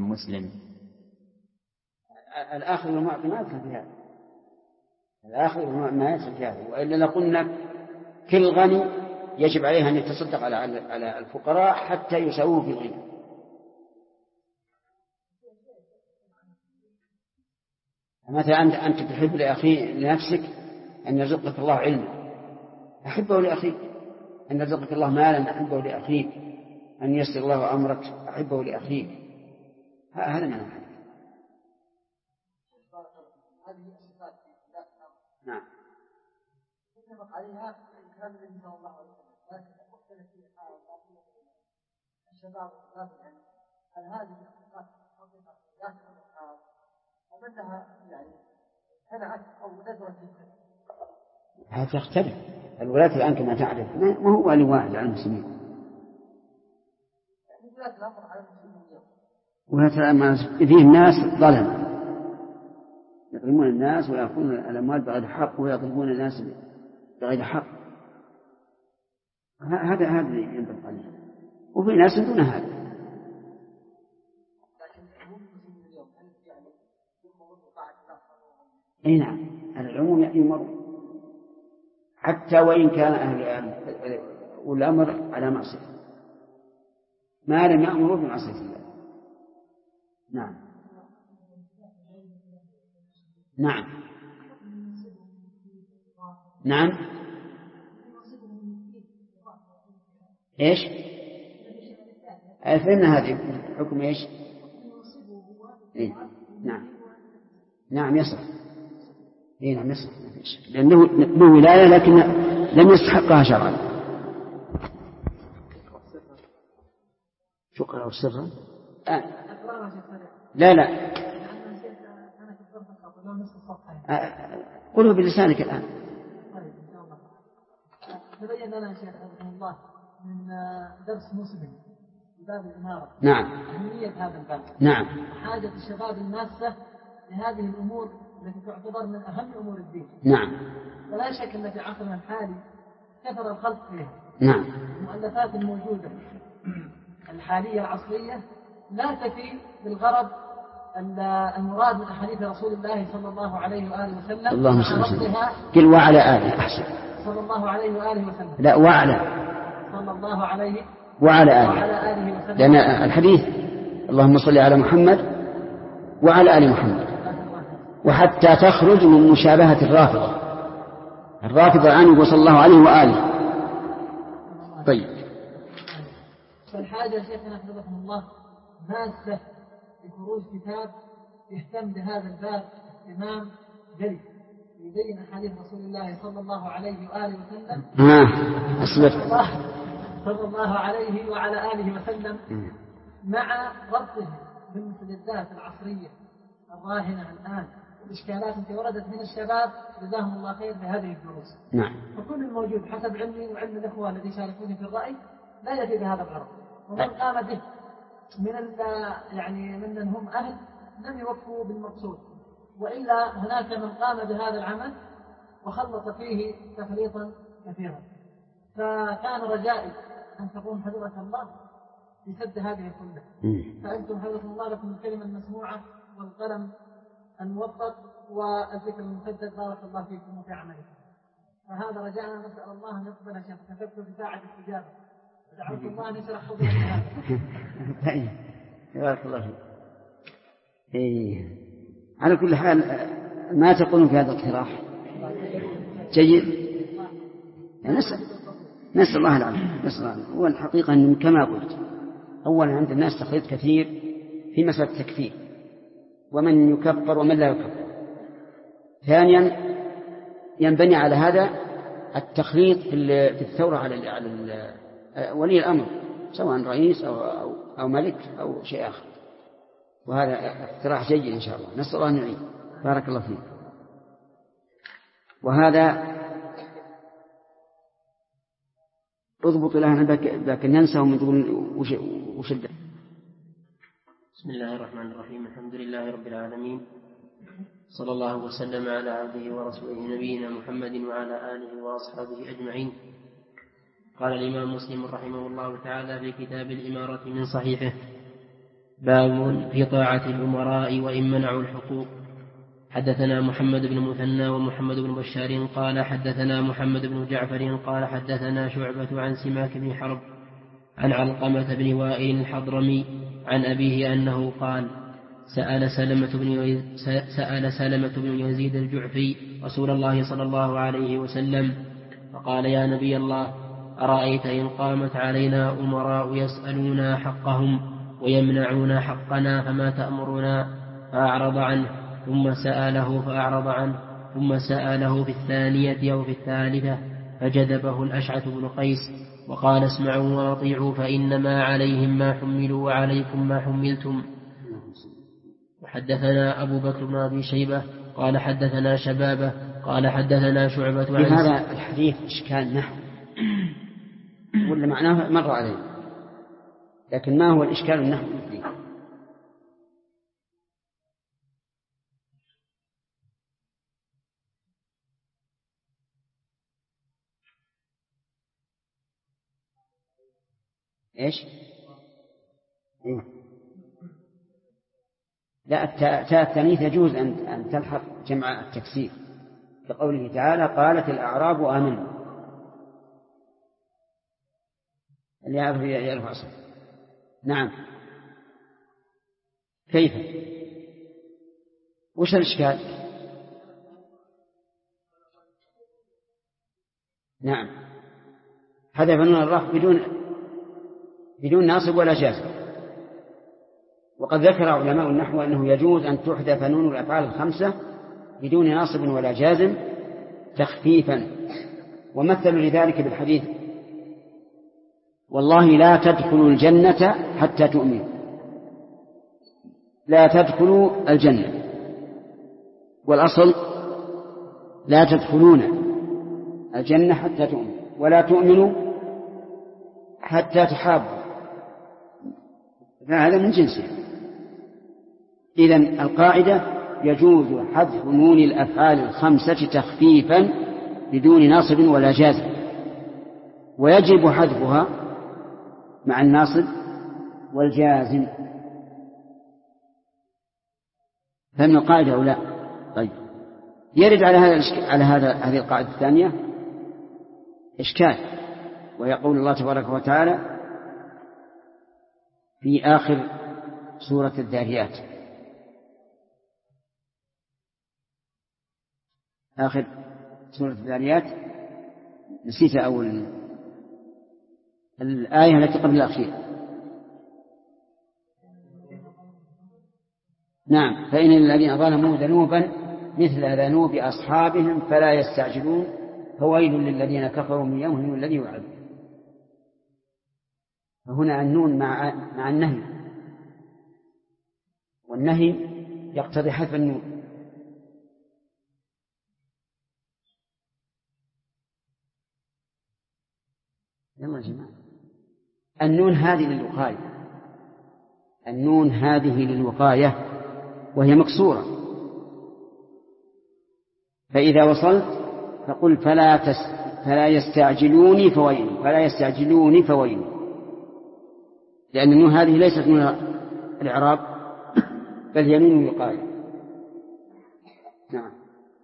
المسلم؟ الآخذ والمعطي ما يدخل في هذا، الآخذ ما يدخل في هذا، وإلا لقلنا كل غني يجب عليه أن يتصدق على الفقراء حتى يساووه في الغنى. مثلا أنت تحب لنفسك أن يرزقك الله علما، أحبه لأخيك. أن يرزقك الله مالا، أحبه لأخيك. أن يسر الله أمرك، أحبه لأخيك. هذا معنى الحديث. نعم. عليها كلام النبي صلى الله عليه وسلم، لكن مختلف في الشباب والشباب، هل هذه الصفات حقيقة لا تكون ومنها يعني هنعت أو نزلت هذا تختلف. الولاة الآن كما تعرف ما هو ولي واحد على المسلمين. ولاة الأمر على المسلمين اليوم. ولاة الأمر فيه الناس ظلم، يظلمون الناس ويأخذون الأموال بغير حق ويضربون الناس بغير حق. هذا ينبغي عليه. وفي ناس دون هذا. أي نعم، العموم يأمر حتى وإن كان أهل والأمر على معصية ما لم يأمروا بمعصية الله. نعم نعم نعم. إيش؟ فإن هذه حكم إيش؟ إيه؟ نعم نعم يصح. إيه نعم يصح، لأنه له ولاية لكن لم يستحقها شرعا. شكرا أو سرا؟ لا قله بلسانك الآن. تبين لنا شيخ رحمه الله من درس مسلم في باب الإمارة نعم أهمية هذا الباب، نعم، حاجة الشباب الماسة لهذه الأمور التي تعتبر من أهم أمور الدين. نعم. ولا شك أن في عصرنا الحالي كثر الخلق فيها. نعم. المؤلفات الموجودة الحالية العصرية لا تفي بالغرض المراد من أحاديث رسول الله صلى الله عليه وآله وسلم. اللهم صل وسلم. قل وعلى آله أحسن. صلى الله عليه وآله وسلم. لا وعلى. صلى الله عليه وعلى آله وسلم. لأن الحديث اللهم صل على محمد وعلى آل محمد، وحتى تخرج من مشابهة الرافضة الآن وصلى الله عليه وآله. طيب. فالحاجة شيخنا حفظكم الله ماسة لخروج كتاب يهتم بهذا الباب اهتمام جلي يبين أحاديث رسول الله صلى الله عليه وآله وسلم. صلى الله عليه وعلى آله وسلم مع ربطه بالمستجدات العصرية الراهنة الآن الإشكالات التي وردت من الشباب جزاهم الله خير بهذه الدروس. نعم. فكل الموجود حسب علمي وعلم الأخوة الذي شاركوني في الرأي لا يفي بهذا الغرض، ومن قام به من هم أهل لم يوفوا بالمقصود، وإلا هناك من قام بهذا العمل وخلط فيه تخليطا كثيرا. فكان رجائي أن تقوم حضرة الله بسد هذه الخلة. فأنتم حضرة الله لكم الكلمة المسموعة والقلم الموفق والذكر المسدد، بارك الله فيكم وفي عملكم. فهذا رجاءنا، نسأل الله أن يقبل شيخ كتبت في ساعة استجابة، ودعوت الله أن يشرح صدرك هذا. بارك الله فيك. على كل حال ما تقولون في هذا الاقتراح جيد. نسأل الله العافية. هو الحقيقة أن كما قلت أولا عند الناس تخليط كثير في مسألة التكفير ومن يكفر ومن لا يكفر. ثانيا ينبني على هذا التخليط في الثورة على ولي الأمر سواء رئيس أو ملك أو شيء آخر. وهذا اقتراح جيد إن شاء الله، نسأل الله أن يعين. بارك الله فيك. وهذا اضبط لها ذاك ننسى ومن تقول وشد. بسم الله الرحمن الرحيم. الحمد لله رب العالمين، صلى الله وسلم على عبده ورسوله نبينا محمد وعلى آله وأصحابه أجمعين. قال الإمام مسلم رحمه الله تعالى في كتاب الإمارة من صحيحه: باب في طاعة الأمراء وإن منعوا الحقوق. حدثنا محمد بن مثنى ومحمد بن بشار قال حدثنا محمد بن جعفر قال حدثنا شعبة عن سماك بن حرب عن علقمة بن وائل الحضرمي عن أبيه أنه قال سأل سلمة بن يزيد الجعفي رسول الله صلى الله عليه وسلم فقال يا نبي الله أرأيت إن قامت علينا أمراء يسألون حقهم ويمنعون حقنا فما تأمرنا؟ فأعرض عنه ثم سأله فأعرض عنه ثم سأله في الثانية أو في الثالثة فجذبه الأشعث بن قيس وقال اسمعوا وأطيعوا فإنما عليهم ما حملوا وعليكم ما حملتم. وحدثنا أبو بكر بن أبي شيبة قال حدثنا شبابه قال حدثنا شعبة عن هذا الحديث إشكال نحو ولا معناه مر عليه، لكن ما هو الإشكال النحو فيه؟ إيش؟ إيه؟ لا، تاء التأنيث يجوز أن تلحق جمع التكسير كقوله تعالى قالت الأعراب آمنوا اللي يعرف أصلا. نعم. كيف؟ وش الإشكال؟ نعم، حذف نون الرفع بدون ناصب ولا جازم. وقد ذكر علماء النحو أنه يجوز أن تحذف نون الأفعال الخمسة بدون ناصب ولا جازم تخفيفا، ومثلوا لذلك بالحديث والله لا تدخلوا الجنة حتى تؤمنوا. لا تدخلوا الجنة، والأصل لا تدخلون الجنة حتى تؤمنوا، ولا تؤمنوا حتى تحابوا، فهذا من جنسه. إذن القاعدة يجوز حذف نون الأفعال الخمسة تخفيفا بدون ناصب ولا جازم، ويجب حذفها مع الناصب والجازم. فمن القاعدة أو لا؟ طيب، يرد على هذه القاعدة الثانية إشكال، ويقول الله تبارك وتعالى في آخر سورة الذاريات، آخر سورة الذاريات، نسيت أول الآية التي قبل الأخير. نعم، فإن الذين ظلموا ذنوبا مثل ذنوب أصحابهم فلا يستعجلون فويل للذين كفروا من يومهم الذي يوعدون. فهنا النون مع النهي، والنهي يقتضي حذف النون. يلا يا جماعة، النون هذه للوقاية، النون هذه للوقاية وهي مكسورة، فإذا وصلت فقل فلا يستعجلوني فويل، فلا يستعجلوني فويل، لأن النون هذه ليست من الإعراب بل هي نون الوقاية. نعم.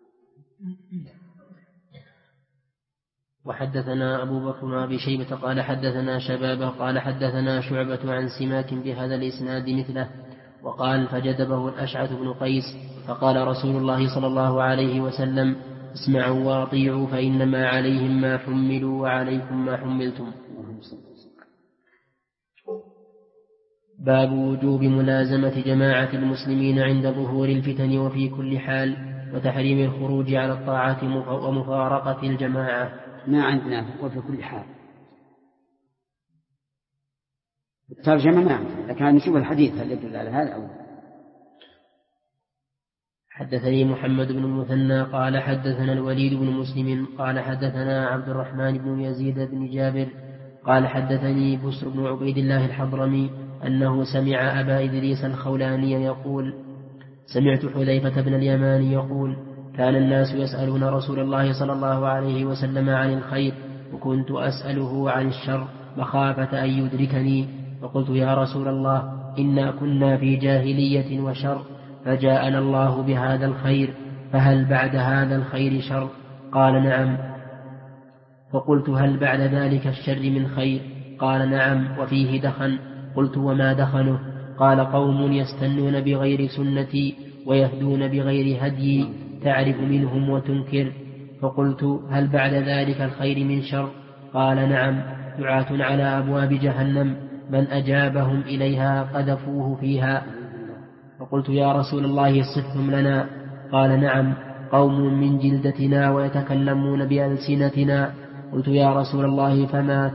وحدثنا أبو بكر بن أبي شيبة قال حدثنا شبابه قال حدثنا شعبة عن سماك بهذا الإسناد مثله، وقال فجذبه الأشعث بن قيس فقال رسول الله صلى الله عليه وسلم اسمعوا وأطيعوا فإنما عليهم ما حملوا وعليكم ما حملتم. باب وجوب ملازمة جماعة المسلمين عند ظهور الفتن وفي كل حال، وتحريم الخروج على الطاعات ومفارقة الجماعة. ما عندنا وفي كل حال الترجمة ما عندنا، لكن نشوف الحديث هل يدل على هذا أو. حدثني محمد بن المثنى قال حدثنا الوليد بن مسلم قال حدثنا عبد الرحمن بن يزيد بن جابر قال حدثني بسر بن عبيد الله الحضرمي أنه سمع أبا إدريس الخولاني يقول سمعت حذيفة بن اليمان يقول كان الناس يسألون رسول الله صلى الله عليه وسلم عن الخير وكنت أسأله عن الشر مخافة أن يدركني، فقلت يا رسول الله إنا كنا في جاهلية وشر فجاءنا الله بهذا الخير فهل بعد هذا الخير شر؟ قال نعم. فقلت هل بعد ذلك الشر من خير؟ قال نعم وفيه دخن. قلت وما دخنه؟ قال قوم يستنون بغير سنتي ويهدون بغير هدي تعرف منهم وتنكر. فقلت هل بعد ذلك الخير من شر؟ قال نعم دعاة على أبواب جهنم من أجابهم إليها قذفوه فيها. فقلت يا رسول الله صفهم لنا. قال نعم قوم من جلدتنا ويتكلمون بألسنتنا. قلت يا رسول الله فما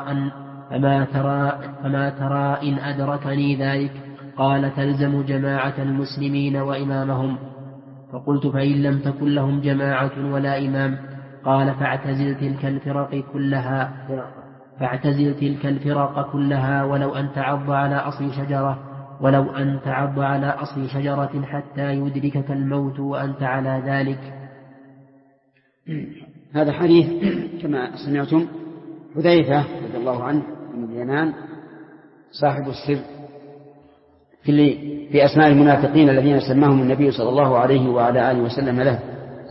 ترى إن أدركني ذلك؟ قال تلزم جماعة المسلمين وإمامهم. فقلت فإن لم تكن لهم جماعة ولا إمام؟ قال فاعتزل تلك الفرق كلها ولو أن تعض على أصل شجرة حتى يدركك الموت وأنت على ذلك. هذا حديث كما سمعتم حذيفة رضي الله عنه من اليمان صاحب السر في أسماء المنافقين الذين سماهم النبي صلى الله عليه وعلى آله وسلم له.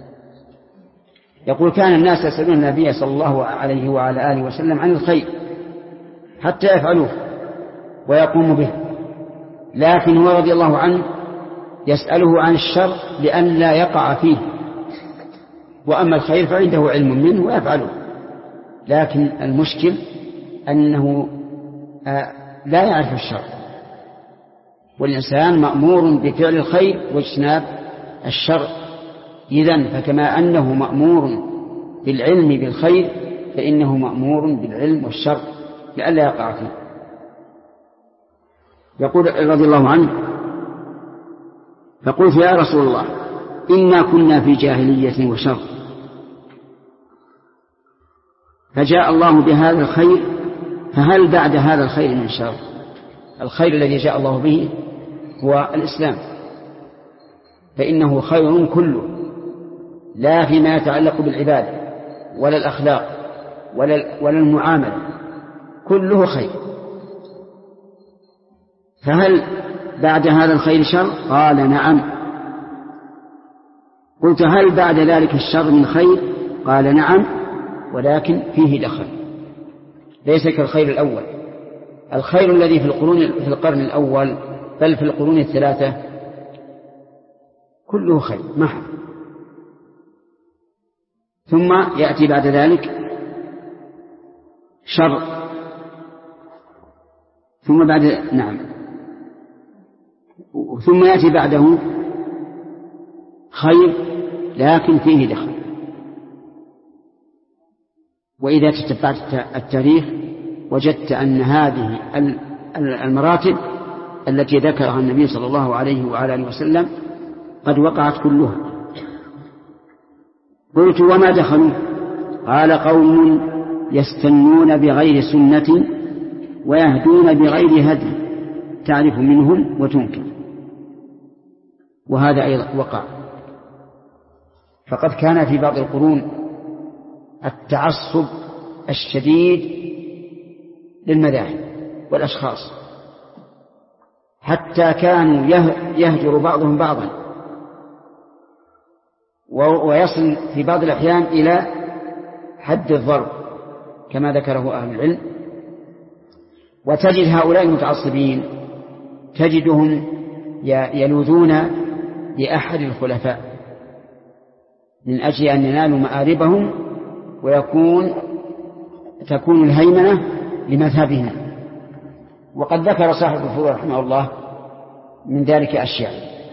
يقول كان الناس يسألون النبي صلى الله عليه وعلى آله وسلم عن الخير حتى يفعلوه ويقوموا به، لكن هو رضي الله عنه يسأله عن الشر لأن لا يقع فيه، وأما الخير فعنده علم منه ويفعله. لكن المشكل أنه لا يعرف الشر، والإنسان مأمور بفعل الخير واجتناب الشر. إذن فكما أنه مأمور بالعلم بالخير فإنه مأمور بالعلم والشر لئلا يقع فيه. يقول رضي الله عنه فقلت يا رسول الله إنا كنا في جاهلية وشر فجاء الله بهذا الخير فهل بعد هذا الخير من شر؟ الخير الذي جاء الله به هو الإسلام، فإنه خير كله، لا فيما يتعلق بالعبادة ولا الأخلاق ولا المعاملة، كله خير. فهل بعد هذا الخير شر؟ قال نعم. قلت هل بعد ذلك الشر من خير؟ قال نعم ولكن فيه دخل، ليس كالخير الأول. الخير الذي في القرن الأول بل في القرون الثلاثة كله خير محض، ثم يأتي بعد ذلك شر، ثم يأتي بعده خير لكن فيه دخل. وإذا تتبعت التاريخ وجدت أن هذه المراتب التي ذكرها النبي صلى الله عليه وعلى آله وسلم قد وقعت كلها. قلت وما دخلوا؟ قال قوم يستنون بغير سنة ويهدون بغير هدي تعرف منهم وتنكر. وهذا أيضا وقع، فقد كان في بعض القرون التعصب الشديد للمذاهب والأشخاص، حتى كانوا يهجر بعضهم بعضا، ويصل في بعض الأحيان إلى حد الضرب كما ذكره أهل العلم. وتجد هؤلاء المتعصبين تجدهم يلوذون بأحد الخلفاء من أجل أن ينالوا مآربهم تكون الهيمنة لمذهبهم. وقد ذكر صاحب الفروع رحمه الله من ذلك أشياء،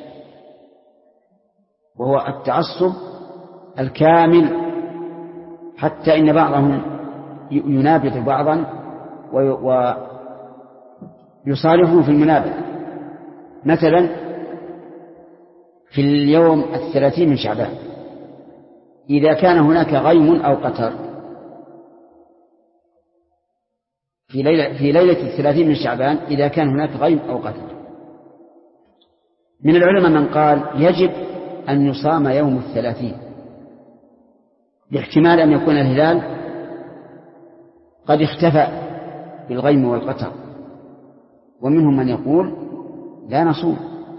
وهو التعصب الكامل، حتى إن بعضهم ينابذ بعضا ويصالحه في المنابذ. مثلا في اليوم 30 من شعبان إذا كان هناك غيم أو قطر في ليلة 30 من شعبان، إذا كان هناك غيم أو قطر، من العلماء من قال يجب أن يصام يوم 30 لاحتمال أن يكون الهلال قد اختفى بالغيم والقطر، ومنهم من يقول لا نصوم،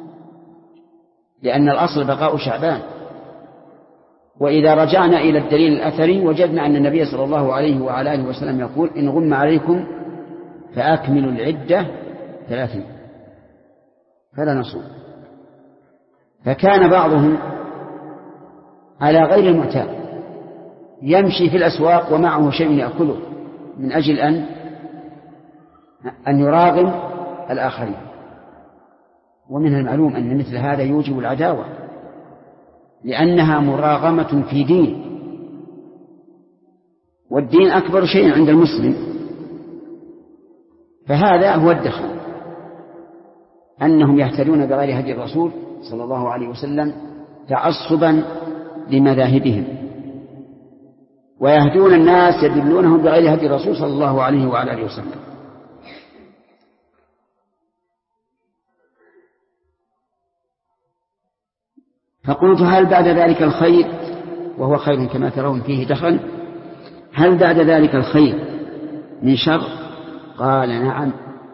لأن الأصل بقاء شعبان. وإذا رجعنا إلى الدليل الأثري وجدنا أن النبي صلى الله عليه وعلى آله وسلم يقول: إن غم عليكم فأكملوا العدة 30، فلا نصوم. فكان بعضهم على غير المعتاد يمشي في الأسواق ومعه شيء يأكله من أجل أن يراغم الآخرين، ومن المعلوم أن مثل هذا يوجب العداوة، لأنها مراغمة في دين، والدين أكبر شيء عند المسلم. فهذا هو الدخل، أنهم يهتدون بغير هدي الرسول صلى الله عليه وسلم تعصبا لمذاهبهم، ويهدون الناس يدلونهم بغير هدي الرسول صلى الله عليه وعلى آله وسلم. فقلت: هل بعد ذلك الخير؟ وهو خير كما ترون فيه دخل. هل بعد ذلك الخير من شر؟ قال: نعم.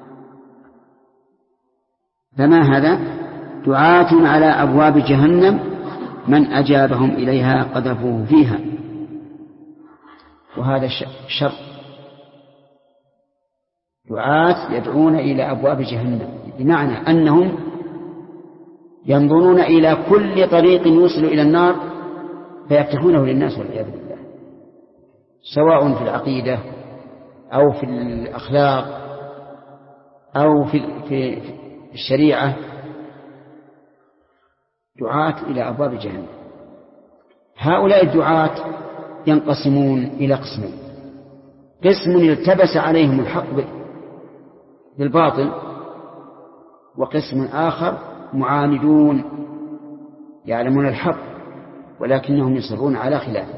فما هذا؟ دعاة على أبواب جهنم من أجابهم إليها قذفوه فيها. وهذا شر، دعاة يدعون إلى أبواب جهنم، بمعنى أنهم ينظرون إلى كل طريق يوصل إلى النار فيفتحونه للناس والعياذ بالله، سواء في العقيدة أو في الأخلاق أو في الشريعة، دعاة إلى أبواب جهنم. هؤلاء الدعاة ينقسمون إلى قسمين: قسم التبس عليهم الحق بالباطل، وقسم آخر معاندون يعلمون الحق ولكنهم يصرون على خلافه.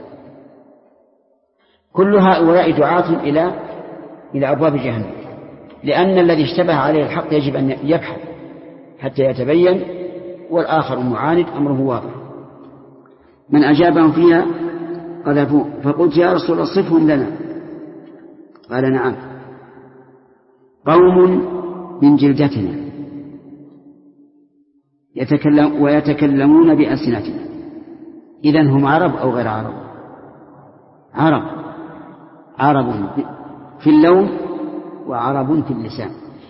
كل هؤلاء دعاة إلى أبواب جهنم، لأن الذي اشتبه عليه الحق يجب أن يبحث حتى يتبين، والآخر المعاند أمره واضح. من أجابهم فيها قذفوه. فقلت: يا رسول الله صفهم لنا. قال: نعم، قوم من جلدتنا ويتكلمون بألسنتنا. إذن هم عرب أو غير عرب؟ عرب في اللون وعرب في اللسان،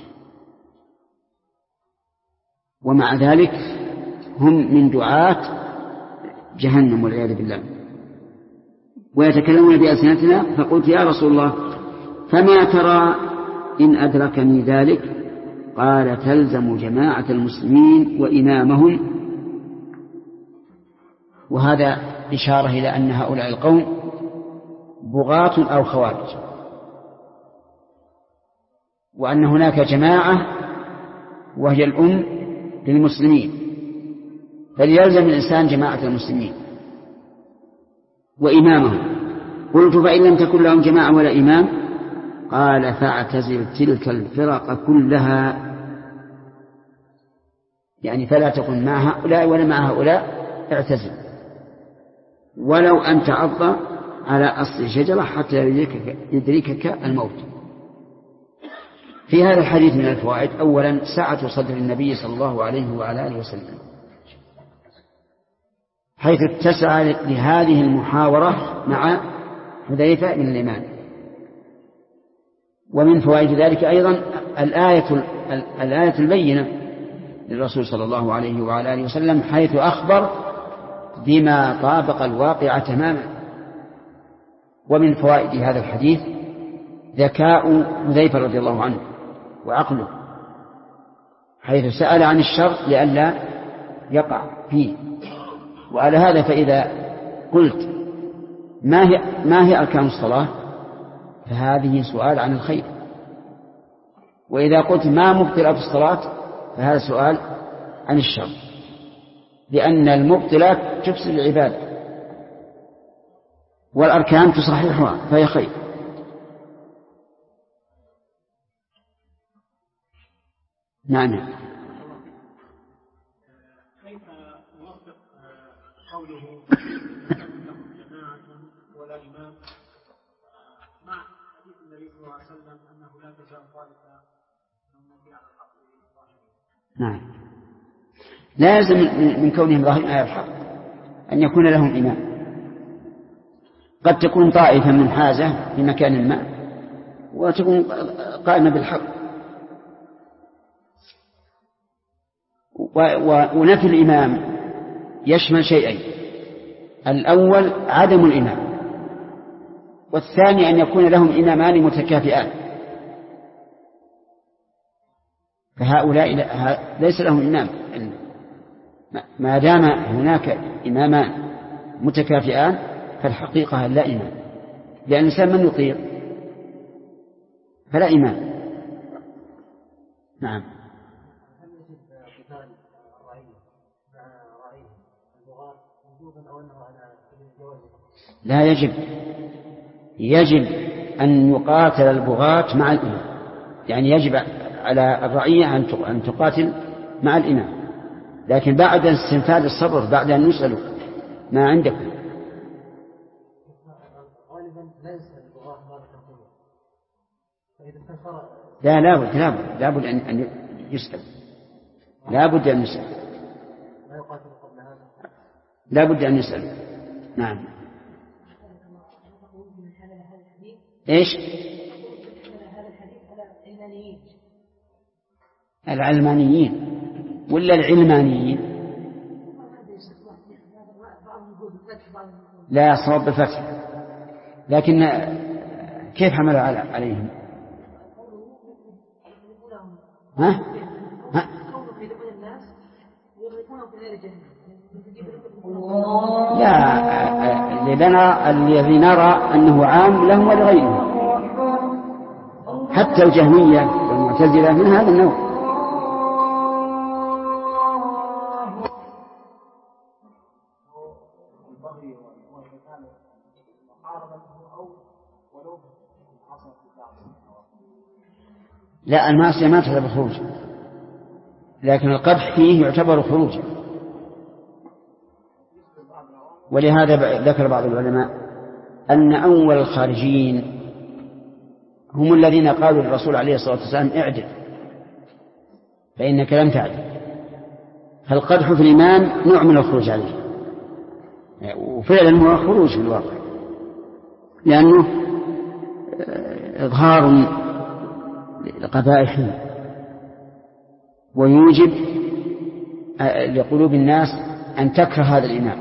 ومع ذلك هم من دعاة جهنم والعياذ بالله. ويتكلمون بألسنتنا. فقلت: يا رسول الله فما ترى إن أدركني ذلك؟ قال: تلزم جماعة المسلمين وإمامهم. وهذا إشارة إلى أن هؤلاء القوم بغاة أو خوارج، وأن هناك جماعة وهي الأم للمسلمين، فليلزم الإنسان جماعة المسلمين وإمامهم. قلت: فإن لم تكن لهم جماعة ولا إمام؟ قال: فاعتزل تلك الفرق كلها، يعني فلا تكن مع هؤلاء ولا مع هؤلاء، اعتزل، ولو أن تعض على أصل شجرة حتى يدركك الموت. في هذا الحديث من الفوائد: أولا سعة صدر النبي صلى الله عليه وعلى آله وسلم، حيث اتسع لهذه المحاورة مع حذيفة بن اليمان. ومن فوائد ذلك أيضا الآية البينة للرسول صلى الله عليه وعلى آله وسلم، حيث أخبر بما طابق الواقع تماما. ومن فوائد هذا الحديث ذكاء حذيفة رضي الله عنه وعقله، حيث سأل عن الشر لئلا يقع فيه. وعلى هذا فإذا قلت ما هي أركان الصلاة؟ فهذه سؤال عن الخير. وإذا قلت ما مبطلات الصلاة؟ فهذا سؤال عن الشر، لأن المبطلات تفسد العبادة والأركان تصححها فهي خير. نعم. كيف نوفق قوله جماعة ولا إمام مع حديث النبي صلى الله عليه وسلم أنه لا تزال طائفة من النبي على الحق؟ نعم. لازم من كونهم ظاهرين على الحق أن يكون لهم إمام. قد تكون طائفة منحازة في مكان ما وتكون قائمة بالحق. ونفي الإمام يشمل شيئين: الأول عدم الإمام، والثاني أن يكون لهم إمامان متكافئان، فهؤلاء ليس لهم إمام. ما دام هناك إمامان متكافئان فالحقيقة لا إمام، لأن الإنسان من يطيع فلا إمام. نعم. لا يجب أن يقاتل البغاة مع الإمام، يعني يجب على الرعية أن تقاتل مع الإمام، لكن بعد استنفاذ الصبر، بعد أن يسألوا ما عندكم. لا لابد أن يسأل، لابد أن يسأل، لابد أن يسأل. نعم. إيش؟ العلمانيين ولا العلمانيين؟ لا، صواب بالفتح، لكن كيف حمل عليهم؟ ها؟ لا، لنا الذي نرى أنه عام لهم ولغيرهم، حتى الجهمية والمعتزلة من هذا النوع. لا، المعصية ما تعتبر خروج، لكن القدح فيه يعتبر خروجا. ولهذا ذكر بعض العلماء أن أول الخارجين هم الذين قالوا للرسول عليه الصلاة والسلام: اعدل فإنك لم تعدل. فالقدح في الإمام نوع من الخروج عليه، وفعلا هو خروج في الواقع، لأنه إظهار لقبائحه ويوجب لقلوب الناس أن تكره هذا الإمام.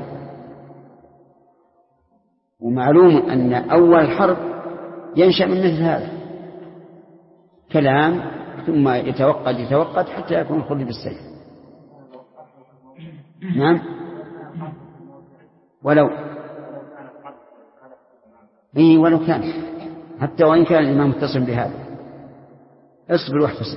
ومعلوم أن أول الحرب ينشأ من مثل هذا كلام، ثم يتوقد حتى يكون خلد بالسيف. نعم. ولو كان، حتى وإن كان الإمام متصل بهذا، اصبر واحتسب.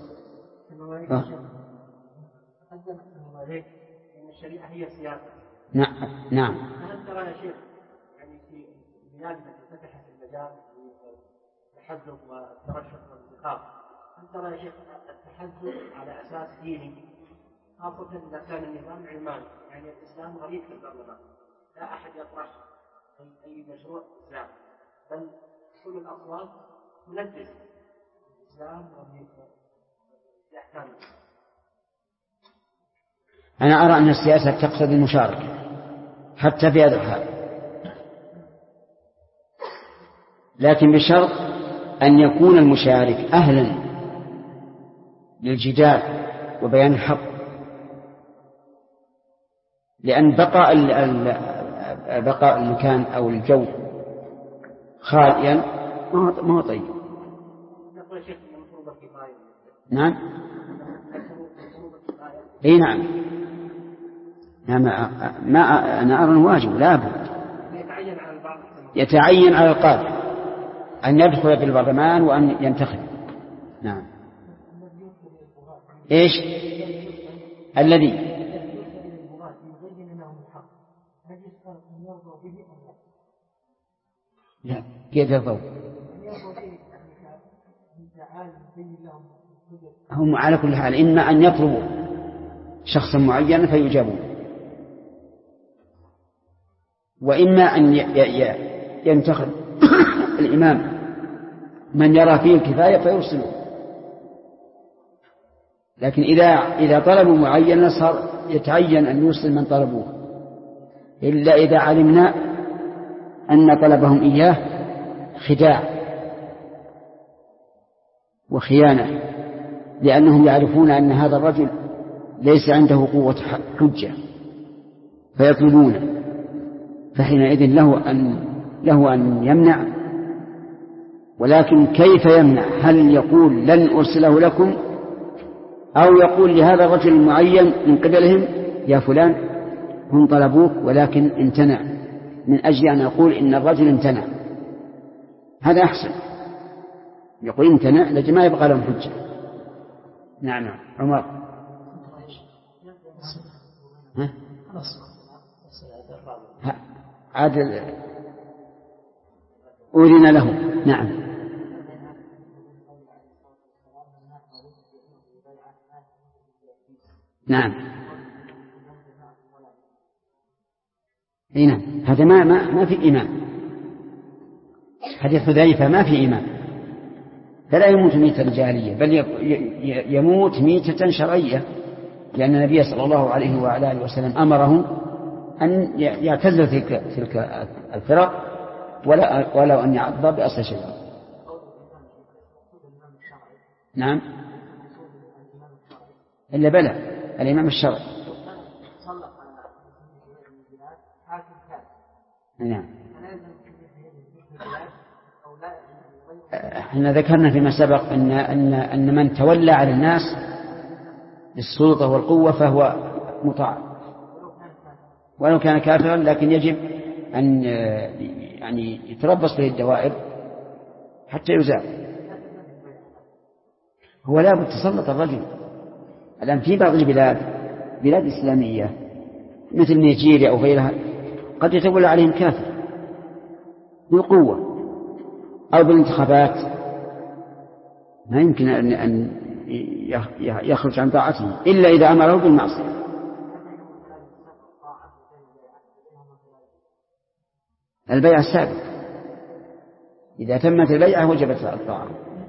إن الشريعة هي سياسة. نعم. هل ترى يا شيخ يعني في بلاد التي فتحت المجال للتحزب والترشح والانتخاب، هل ترى يا شيخ التحزب على أساس ديني، خاصة إذا كان النظام علماني، يعني الإسلام غريب في البرلمان، لا أحد يطرح أي مشروع إسلام، بل كل الأصوات تنجس الإسلام ويحتمل. أنا أرى أن السياسة تقتضي المشاركة حتى في هذا الحال، لكن بشرط أن يكون المشارك أهلا للجدال وبيان الحق، لأن بقاء المكان أو الجو خاليا ما هو طيب. نعم. اي نعم. ما أنا أرى واجب، لا بد يتعين على القاضي أن يدخل في البرلمان وأن ينتخب. نعم. إيش الذي لا كيف يرضوا؟ هم على كل حال إما أن يطلبوا شخصا معينا فيجابون، وإما أن ينتخب الإمام من يرى فيه الكفاية فيرسله. لكن إذا طلبوا معينا صار يتعين أن يوصل من طلبوه، إلا إذا علمنا أن طلبهم إياه خداع وخيانة، لأنهم يعرفون أن هذا الرجل ليس عنده قوة حجة فيطلبونه، فحينئذ له أن يمنع. ولكن كيف يمنع؟ هل يقول لن أرسله لكم، أو يقول لهذا الرجل المعين من قبلهم يا فلان هم طلبوك ولكن امتنع، من أجل أن يقول إن الرجل امتنع، هذا أحسن. يقول امتنع لكن ما يبقى لهم حجة. نعم عمر. عادل أذن له. نعم. نعم. نعم. هذا ما في إيمان. حديث حذيفة ما في إيمان، فلا يموت ميتة جاهلية، بل يموت ميتة شرعية، لأن النبي صلى الله عليه وعلى آله وسلم أمرهم أن يعتزل تلك الفرق ولو أن يعض بأصل شجرة. نعم. إلا بلى الإمام الشرعي. نعم. احنا ذكرنا فيما سبق أن من تولى على الناس بالسلطة والقوة فهو مطاع ولو كان كافرا، لكن يجب أن يعني يتربص به الدوائر حتى يزال. هو لا بد تسلط الرجل. الآن في بعض بلاد إسلامية مثل نيجيريا أو غيرها قد يتولى عليهم كافر بالقوة أو بالانتخابات، ما يمكن أن يخرج عن طاعته إلا إذا أمره بالمعصية. البيعة السابقة إذا تمت البيعة وجبت الطاعة.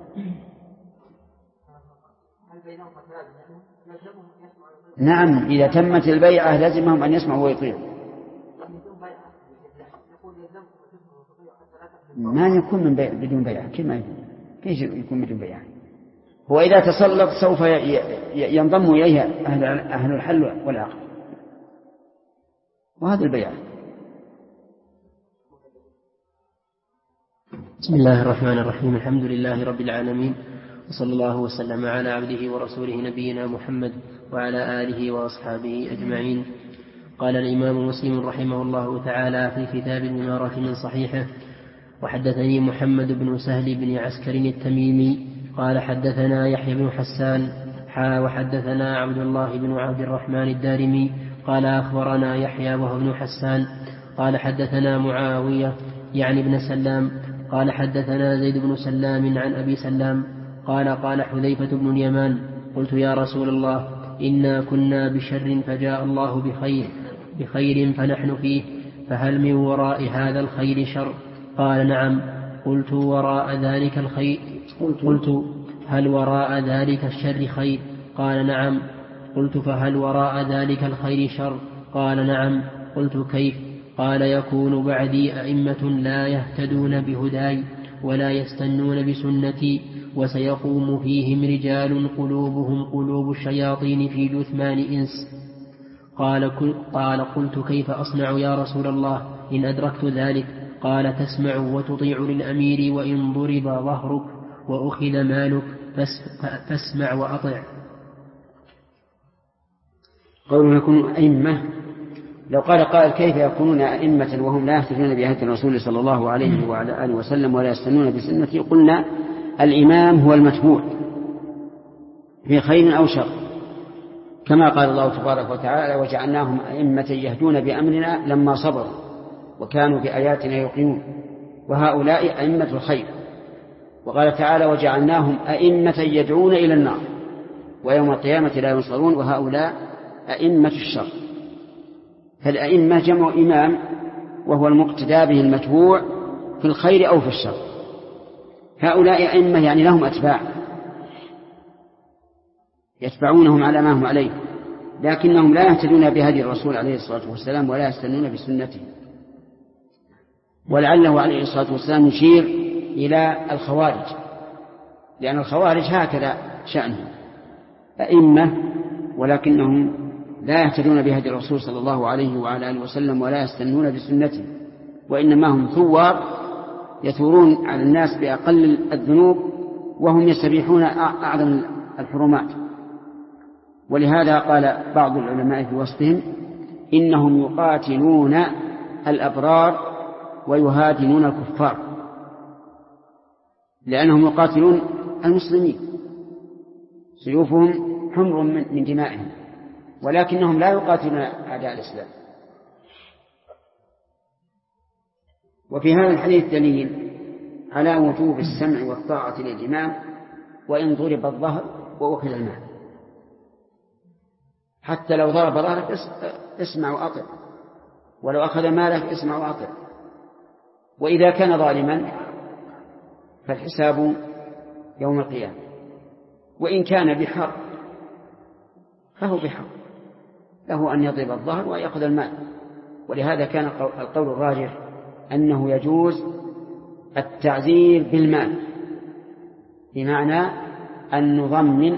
نعم، إذا تمت البيعة لازمهم أن يسمعوا ويطيعوا. ما يكون من بيع بدون بيعة، كيف يكون بدون بيعة؟ هو إذا تسلط سوف ينضم إليه أهل الحل والعقد، وهذا البيعة. بسم الله الرحمن الرحيم. الحمد لله رب العالمين، وصلى الله وسلم على عبده ورسوله نبينا محمد وعلى آله وأصحابه أجمعين. قال الإمام مسلم رحمه الله تعالى في كتاب الإمارة من صحيحه: وحدثني محمد بن سهل بن عسكر التميمي قال حدثنا يحيى بن حسان وحدثنا عبد الله بن عبد الرحمن الدارمي قال أخبرنا يحيى وهو ابن حسان قال حدثنا معاوية يعني ابن سلام قال حدثنا زيد بن سلام عن أبي سلام قال حذيفة بن اليمان: قلت يا رسول الله إنا كنا بشر فجاء الله بخير فنحن فيه، فهل من وراء هذا الخير شر؟ قال نعم. قلت هل وراء ذلك الشر خير؟ قال نعم. قلت فهل وراء ذلك الخير شر؟ قال نعم. قلت كيف؟ قال يكون بعدي أئمة لا يهتدون بهداي ولا يستنون بسنتي، وسيقوم فيهم رجال قلوبهم قلوب الشياطين في جثمان إنس. قال قلت كيف أصنع يا رسول الله إن أدركت ذلك؟ قال تسمع وتطيع للأمير وإن ضرب ظهرك وأخذ مالك فاسمع وأطع. قوله يكونون أئمة، لو قال قائل كيف يكونون أئمة وهم لا يهتدون بهدي الرسول صلى الله عليه وعلى آله وسلم ولا يستنون بسنته؟ قلنا الإمام هو المتبوع في خير أو شر، كما قال الله تبارك وتعالى: وجعلناهم أئمة يهدون بأمرنا لما صبروا وكانوا بآياتنا يوقنون، وهؤلاء أئمة الخير. وقال تعالى: وجعلناهم أئمة يدعون إلى النار ويوم القيامة لا ينصرون، وهؤلاء أئمة الشر. فالأئمة جمع إمام، وهو المقتدى به المتبوع في الخير أو في الشر. هؤلاء أئمة يعني لهم أتباع يتبعونهم على ما هم عليه، لكنهم لا يهتدون بهدي الرسول عليه الصلاة والسلام ولا يستنون بسنته. ولعله عليه الصلاة والسلام يشير إلى الخوارج، لأن الخوارج هكذا شأنهم، أئمة ولكنهم لا يهتدون بهدي الرسول صلى الله عليه وعلى آله وسلم ولا يستنون بسنته، وإنما هم ثوار يثورون على الناس بأقل الذنوب وهم يستبيحون أعظم الحرمات. ولهذا قال بعض العلماء في وصفهم: إنهم يقاتلون الأبرار ويهادنون الكفار، لأنهم يقاتلون المسلمين، سيوفهم حمر من دمائهم، ولكنهم لا يقاتلون أعداء الإسلام. وفي هذا الحديث دليل على وجوب السمع والطاعة للإمام وإن ضرب الظهر وأخذ المال، حتى لو ضرب ظهرك اسمع وأطع، ولو أخذ مالك اسمع وأطع. وإذا كان ظالما فالحساب يوم القيامة، وإن كان بحق فهو بحق، له أن يضرب الظهر ويأخذ المال. ولهذا كان القول الراجح أنه يجوز التعزير بالمال، بمعنى أن نضمن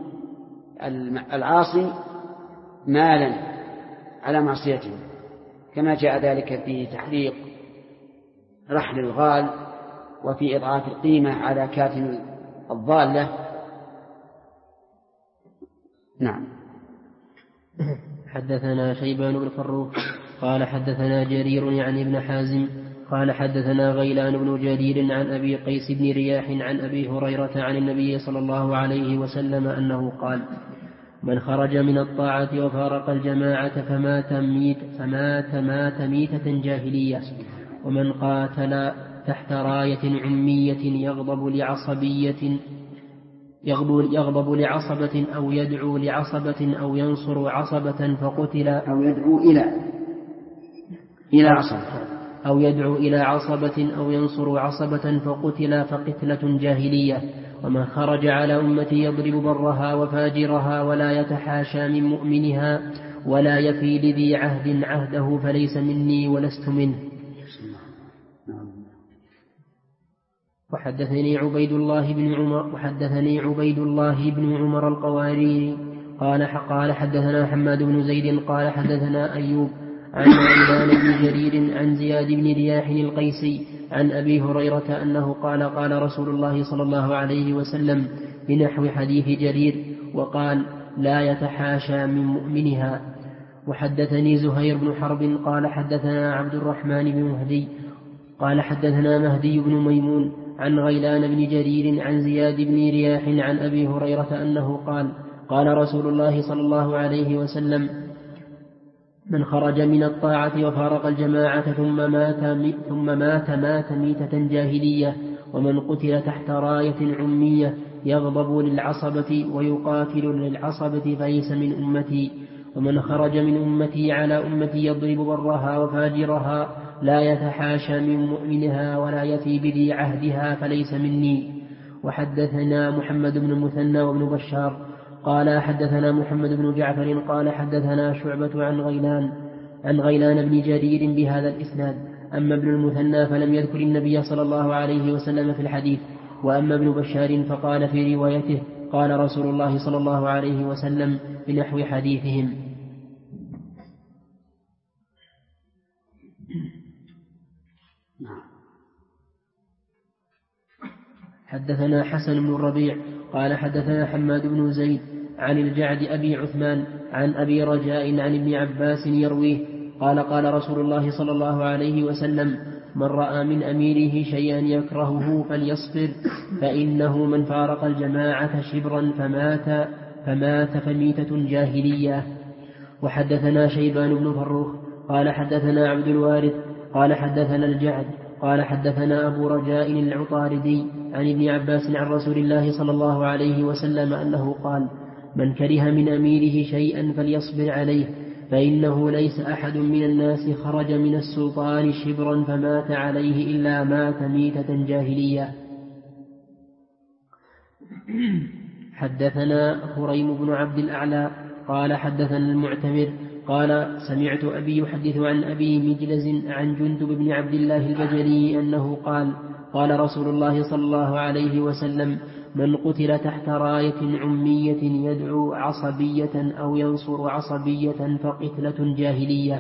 العاصي مالا على معصيته، كما جاء ذلك في تحريق رحل الغال وفي إضعاف القيمة على كاتم الضالة. نعم. حدثنا شيبان بن فروخ قال حدثنا جرير يعني ابن حازم قال حدثنا غيلان بن جرير عن أبي قيس بن رياح عن أبي هريرة عن النبي صلى الله عليه وسلم أنه قال: من خرج من الطاعة وفارق الجماعة فمات ميتة جاهلية، ومن قاتل تحت راية عمية يغضب لعصبة أو يدعو لعصبة أو ينصر عصبة فقتل أو يدعو إلى عصبة أو يدعو إلى عصبة أو ينصر عصبة فقتل فقتلة جاهلية. ومن خرج على أمتي يضرب برها وفاجرها ولا يتحاشى من مؤمنها ولا يفي لذي عهد عهده فليس مني ولست منه. وحدثني عبيد الله بن عمر القواريري قال حدثنا حماد بن زيد قال حدثنا أيوب عن غيلان بن جرير عن زياد بن رياح القيسي عن أبي هريرة أنه قال رسول الله صلى الله عليه وسلم بنحو حديث جرير، وقال: لا يتحاشى من مؤمنها. وحدثني زهير بن حرب قال حدثنا عبد الرحمن بن مهدي قال حدثنا مهدي بن ميمون عن غيلان بن جرير عن زياد بن رياح عن أبي هريرة أنه قال رسول الله صلى الله عليه وسلم: من خرج من الطاعة وفارق الجماعة ثم مات ميتة جاهلية، ومن قتل تحت راية عمية يغضب للعصبة ويقاتل للعصبة فليس من أمتي. ومن خرج من أمتي على أمتي يضرب برها وفاجرها لا يتحاشى من مؤمنها ولا يفي بذي عهدها فليس مني. وحدثنا محمد بن المثنى وابن بشار قال حدثنا محمد بن جعفر قال حدثنا شعبة عن غيلان بن جرير بهذا الإسناد. أما ابن المثنى فلم يذكر النبي صلى الله عليه وسلم في الحديث، وأما ابن بشار فقال في روايته: قال رسول الله صلى الله عليه وسلم بنحو حديثهم. حدثنا حسن بن الربيع قال حدثنا حماد بن زيد عن الجعد أبي عثمان عن أبي رجاء عن ابن عباس يرويه قال رسول الله صلى الله عليه وسلم: من رأى من أميره شيئا يكرهه فليصبر، فإنه من فارق الجماعة شبرا فمات فميتة جاهلية. وحدثنا شيبان بن فروخ قال حدثنا عبد الوارث قال حدثنا الجعد قال حدثنا أبو رجاء العطاردي عن ابن عباس عن رسول الله صلى الله عليه وسلم أنه قال: من كره من أميره شيئا فليصبر عليه، فإنه ليس أحد من الناس خرج من السلطان شبرا فمات عليه إلا مات ميتة جاهلية. حدثنا هريم بن عبد الأعلى قال حدثنا المعتمر قال سمعت أبي يحدث عن أبي مجلز عن جندب بن عبد الله البجلي أنه قال رسول الله صلى الله عليه وسلم: من قتل تحت راية عمية يدعو عصبية أو ينصر عصبية فقتلة جاهلية.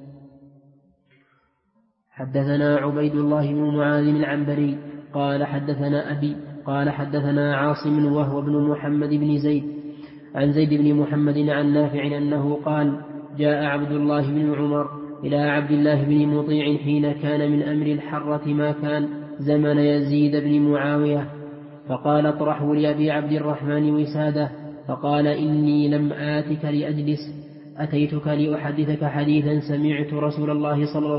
حدثنا عبيد الله بن معاذ العنبري قال حدثنا أبي قال حدثنا عاصم وهو ابن محمد بن زيد عن زيد بن محمد عن نافع أنه قال: جاء عبد الله بن عمر إلى عبد الله بن مطيع حين كان من أمر الحرة ما كان زمن يزيد بن معاوية، فقال: اطرحوا لأبي عبد الرحمن وسادة. فقال: إني لم آتك لأجلس، أتيتك لأحدثك حديثا سمعت رسول الله صلى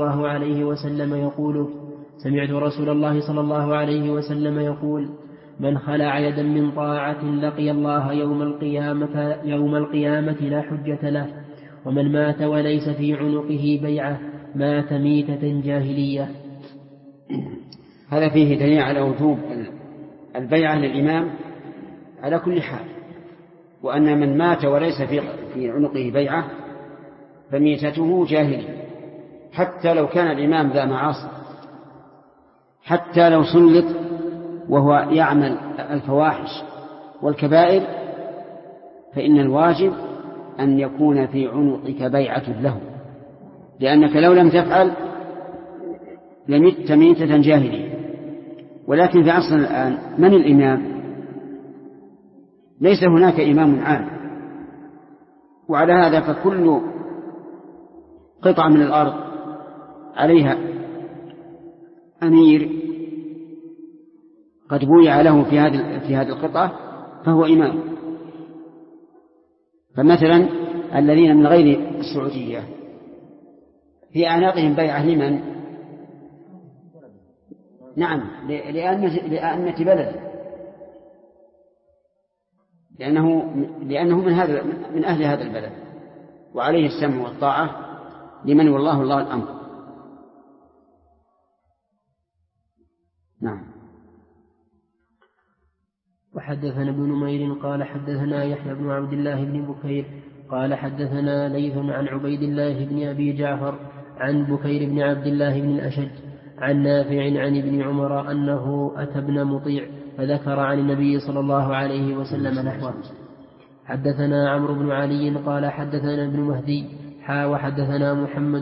الله عليه وسلم يقول: من خلع يدا من طاعة لقي الله يوم القيامة لا حجة له، ومن مات وليس في عنقه بيعة مات ميتة جاهلية. هذا فيه دليل على وجوب البيعة للإمام على كل حال، وأن من مات وليس في عنقه بيعة فميتته جاهلية، حتى لو كان الإمام ذا معاصي، حتى لو سلط وهو يعمل الفواحش والكبائر، فإن الواجب أن يكون في عنقك بيعة له، لأنك لو لم تفعل لمت ميتة جاهلية. ولكن في عصرنا الآن من الإمام؟ ليس هناك إمام عام، وعلى هذا فكل قطعة من الأرض عليها أمير قد بويع له في هذه القطعة فهو إمام. فمثلا الذين من غير السعودية في أعناقهم بيعة لمن؟ نعم، لأنة بلد، لأنه من أهل هذا البلد، وعليه السمع والطاعة لمن والله الأمر. نعم. وحدثنا ابن نمير قال حدثنا يحيى بن عبد الله بن بكير قال حدثنا ليث عن عبيد الله بن أبي جعفر عن بكير بن عبد الله بن الأشج عن نافع عن ابن عمر أنه أتى ابن مطيع فذكر عن النبي صلى الله عليه وسلم نحوه. حدثنا عمرو بن علي قال حدثنا ابن مهدي وحدثنا محمد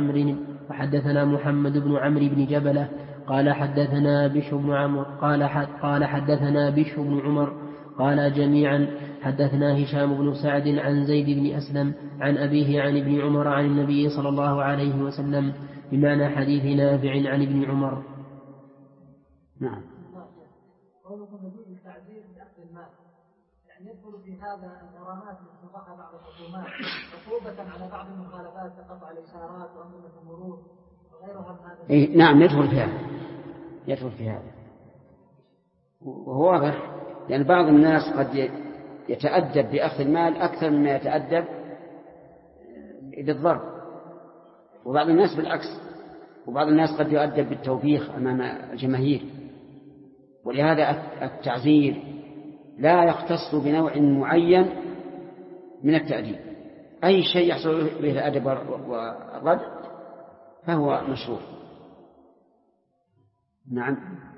بن عمرو بن جبلة قال حدثنا بشر بن عمرو قال حدثنا بشر بن عمر قال جميعا حدثنا هشام بن سعد عن زيد بن أسلم عن أبيه عن ابن عمر عن النبي صلى الله عليه وسلم بمعنى حديث نافع عن ابن عمر. نعم. قولكم يجوز التعزير بأخذ المال، يعني يدخل في هذا الغرامات التي تضعها بعض الحكومات عقوبة على بعض المخالفات كقطع الإشارات وأنظمة المرور وغيرها من هذا. نعم، يدخل في هذا، وهو واضح، لأن بعض الناس قد يتأدب بأخذ المال أكثر مما يتأدب بالضرب، وبعض الناس بالعكس، وبعض الناس قد يؤدب بالتوبيخ أمام الجماهير. ولهذا التعزير لا يختص بنوع معين من التأديب، أي شيء يحصل به الأدب والرد فهو مشروع. نعم.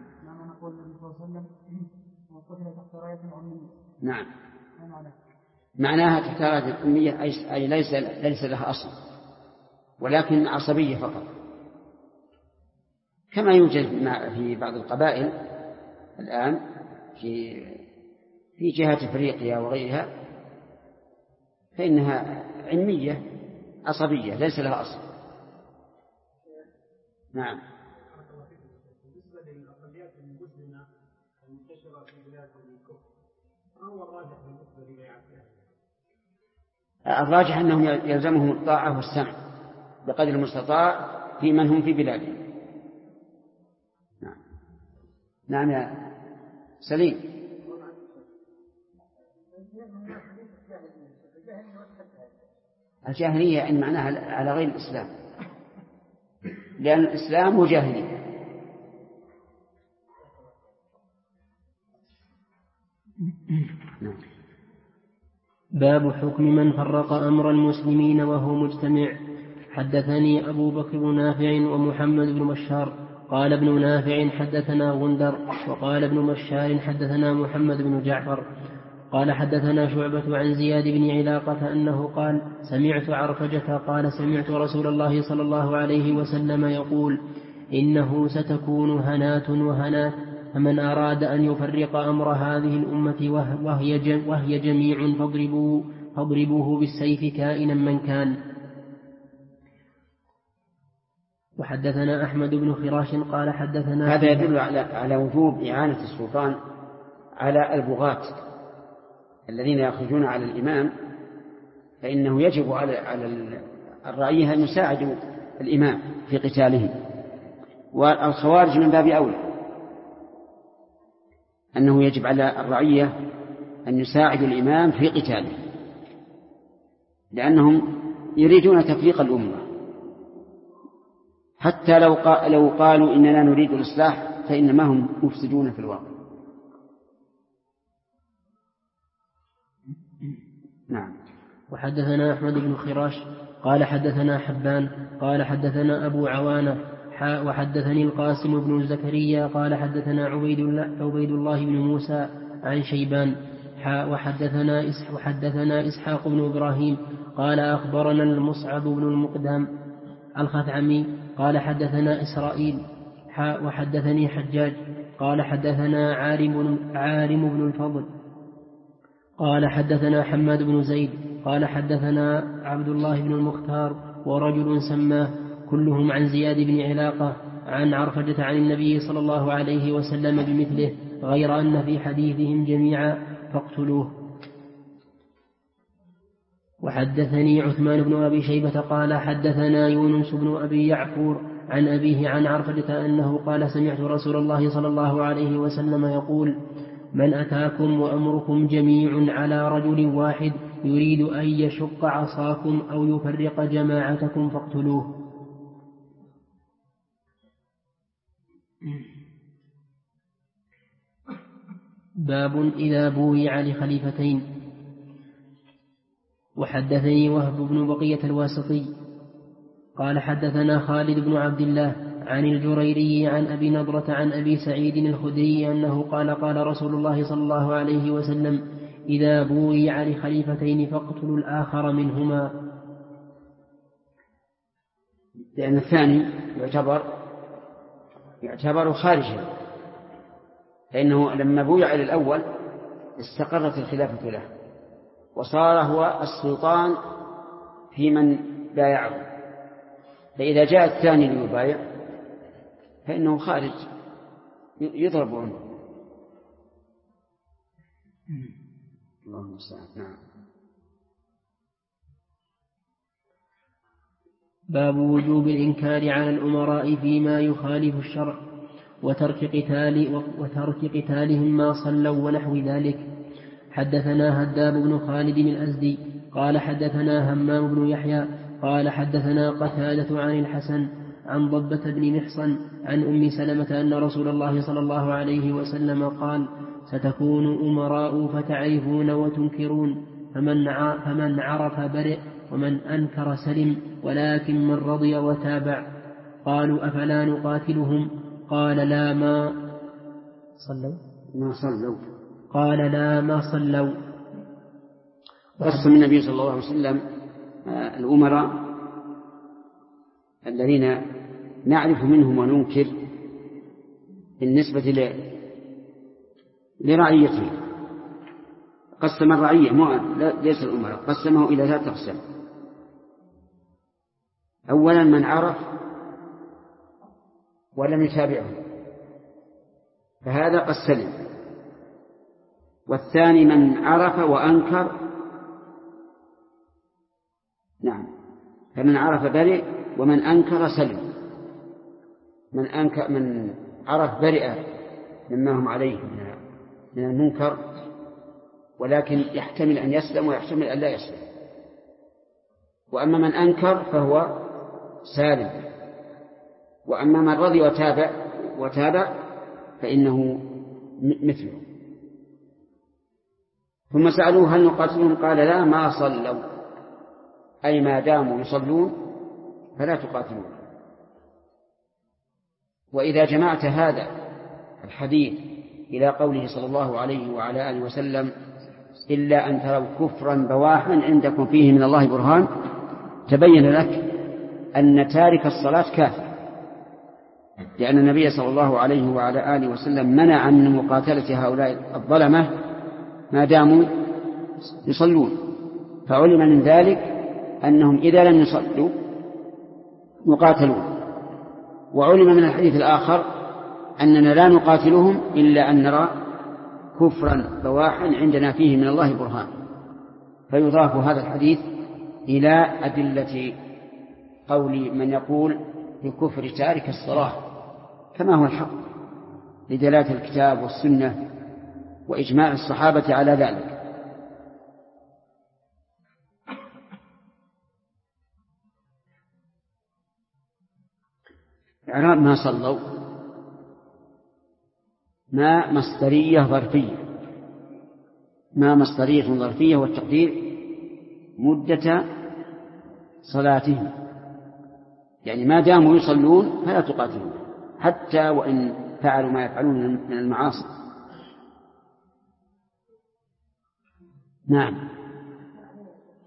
نعم، معناها تحت راية الأمية أي ليس لها أصل، ولكن عصبية فقط، كما يوجد في بعض القبائل الآن في جهة أفريقيا وغيرها، فإنها علمية عصبية ليس لها أصل. نعم. بالنسبة للأقليات المسلمة المنتشرة في بلاد الكفر، ما هو الراجح بالنسبة لبيعتها؟ الراجح أنهم يلزمهم الطاعة والسمع بقدر المستطاع في من هم في بلادهم. نعم. نعم يا سليم. الجاهلية إن معناها على غير الإسلام، لأن الإسلام هو جاهلية. نعم. باب حكم من فرق أمر المسلمين وهو مجتمع. حدثني أبو بكر بن نافع ومحمد بن بشار قال ابن نافع حدثنا غندر وقال ابن بشار حدثنا محمد بن جعفر قال حدثنا شعبة عن زياد بن علاقة أنه قال سمعت عرفجة قال سمعت رسول الله صلى الله عليه وسلم يقول إنه ستكون هنات وهنات فمن أراد أن يفرق أمر هذه الأمة وهي جميع فاضربوه بالسيف كائنا من كان. وحدثنا أحمد بن خراش قال حدثنا هذا يدل على وجوب إعانة السلطان على البغاة الذين يخرجون على الإمام، فإنه يجب على الرعية أن يساعدوا الإمام في قتالهم، والخوارج من باب أولى أنه يجب على الرعية أن يساعدوا الإمام في قتاله، لأنهم يريدون تفريق الأمة. حتى لو قالوا إننا نريد الإصلاح فإنما هم مفسدون في الواقع. نعم. وحدثنا أحمد بن خراش قال حدثنا حبان قال حدثنا أبو عوانة وحدثني القاسم بن زكريا قال حدثنا عبيد الله بن موسى عن شيبان وحدثنا إسحاق بن إبراهيم قال أخبرنا المصعب بن المقدام الخثعمي قال حدثنا إسرائيل وحدثني حجاج قال حدثنا عارم بن الفضل قال حدثنا حماد بن زيد قال حدثنا عبد الله بن المختار ورجل سماه كلهم عن زياد بن علاقة عن عرفجة عن النبي صلى الله عليه وسلم بمثله غير أن في حديثهم جميعا فاقتلوه. وحدثني عثمان بن أبي شيبة قال حدثنا يونس بن أبي يعفور عن أبيه عن عرفجة أنه قال سمعت رسول الله صلى الله عليه وسلم يقول من أتاكم وأمركم جميع على رجل واحد يريد أن يشق عصاكم أو يفرق جماعتكم فاقتلوه. باب إذا بويع لخليفتين. وحدثني وهب بن بقية الواسطي قال حدثنا خالد بن عبد الله عن الجريري عن أبي نضرة عن أبي سعيد الخدري أنه قال قال رسول الله صلى الله عليه وسلم إذا بويع لخليفتين فاقتلوا الآخر منهما. لأن الثاني يعتبر خارجا، فإنه لما بويع للأول استقرت الخلافة له وصار هو السلطان في من بايعه، فإذا جاء الثاني ليبايع فإنه خارج يضرب عنه. اللهم المستعان. نعم. باب وجوب الإنكار على الأمراء فيما يخالف الشرع وترك قتالهم ما صلوا ونحو ذلك. حدثنا هداب بن خالد الأزدي قال حدثنا همام بن يحيى قال حدثنا قتادة عن الحسن عن ضبة بن محصن عن أم سلمة أن رسول الله صلى الله عليه وسلم قال ستكون أمراء فتعرفون وتنكرون فمن عرف برئ ومن أنكر سلم ولكن من رضي وتابع. قالوا أفلا نقاتلهم قال لا ما صلوا قال لا ما صلوا. قسم النبي صلى الله عليه وسلم الأمراء الذين نعرف منهم وننكر بالنسبة لرعيته. قسم الرعية ليس الأمراء، قسمه إلى 3 أقسام. أولا من عرف ولم يتابعه فهذا قد سلم، والثاني من عرف وأنكر، نعم، فمن عرف برئ ومن أنكر سلم. من عرف برئ مما هم عليه من المنكر، ولكن يحتمل أن يسلم ويحتمل أن لا يسلم. وأما من أنكر فهو سالم، وأما من رضي وتابع فإنه مثله. ثم سألوه هل نقاتلهم؟ قال لا، ما صلوا، أي ما داموا يصلون فلا تقاتلون. وإذا جمعت هذا الحديث إلى قوله صلى الله عليه وعلى آله وسلم إلا أن تروا كفرا بواحا عندكم فيه من الله برهان، تبين لك أن تارك الصلاة كافر، لأن النبي صلى الله عليه وعلى آله وسلم منع من مقاتلة هؤلاء الظلمة ما داموا يصلون، فعلم من ذلك أنهم إذا لم يصلوا يقاتلون. وعلم من الحديث الآخر أننا لا نقاتلهم إلا أن نرى كفرا بواحا عندنا فيه من الله برهان، فيضاف هذا الحديث إلى أدلة قول من يقول بكفر تارك الصلاة كما هو الحق لدلالة الكتاب والسنة وإجماع الصحابة على ذلك. إعراب ما صلوا ما مصدرية ظرفية، ما مصدرية ظرفية، والتقدير مدة صلاتهم، يعني ما داموا يصلون فلا تقاتلون حتى وإن فعلوا ما يفعلون من المعاصي. نعم.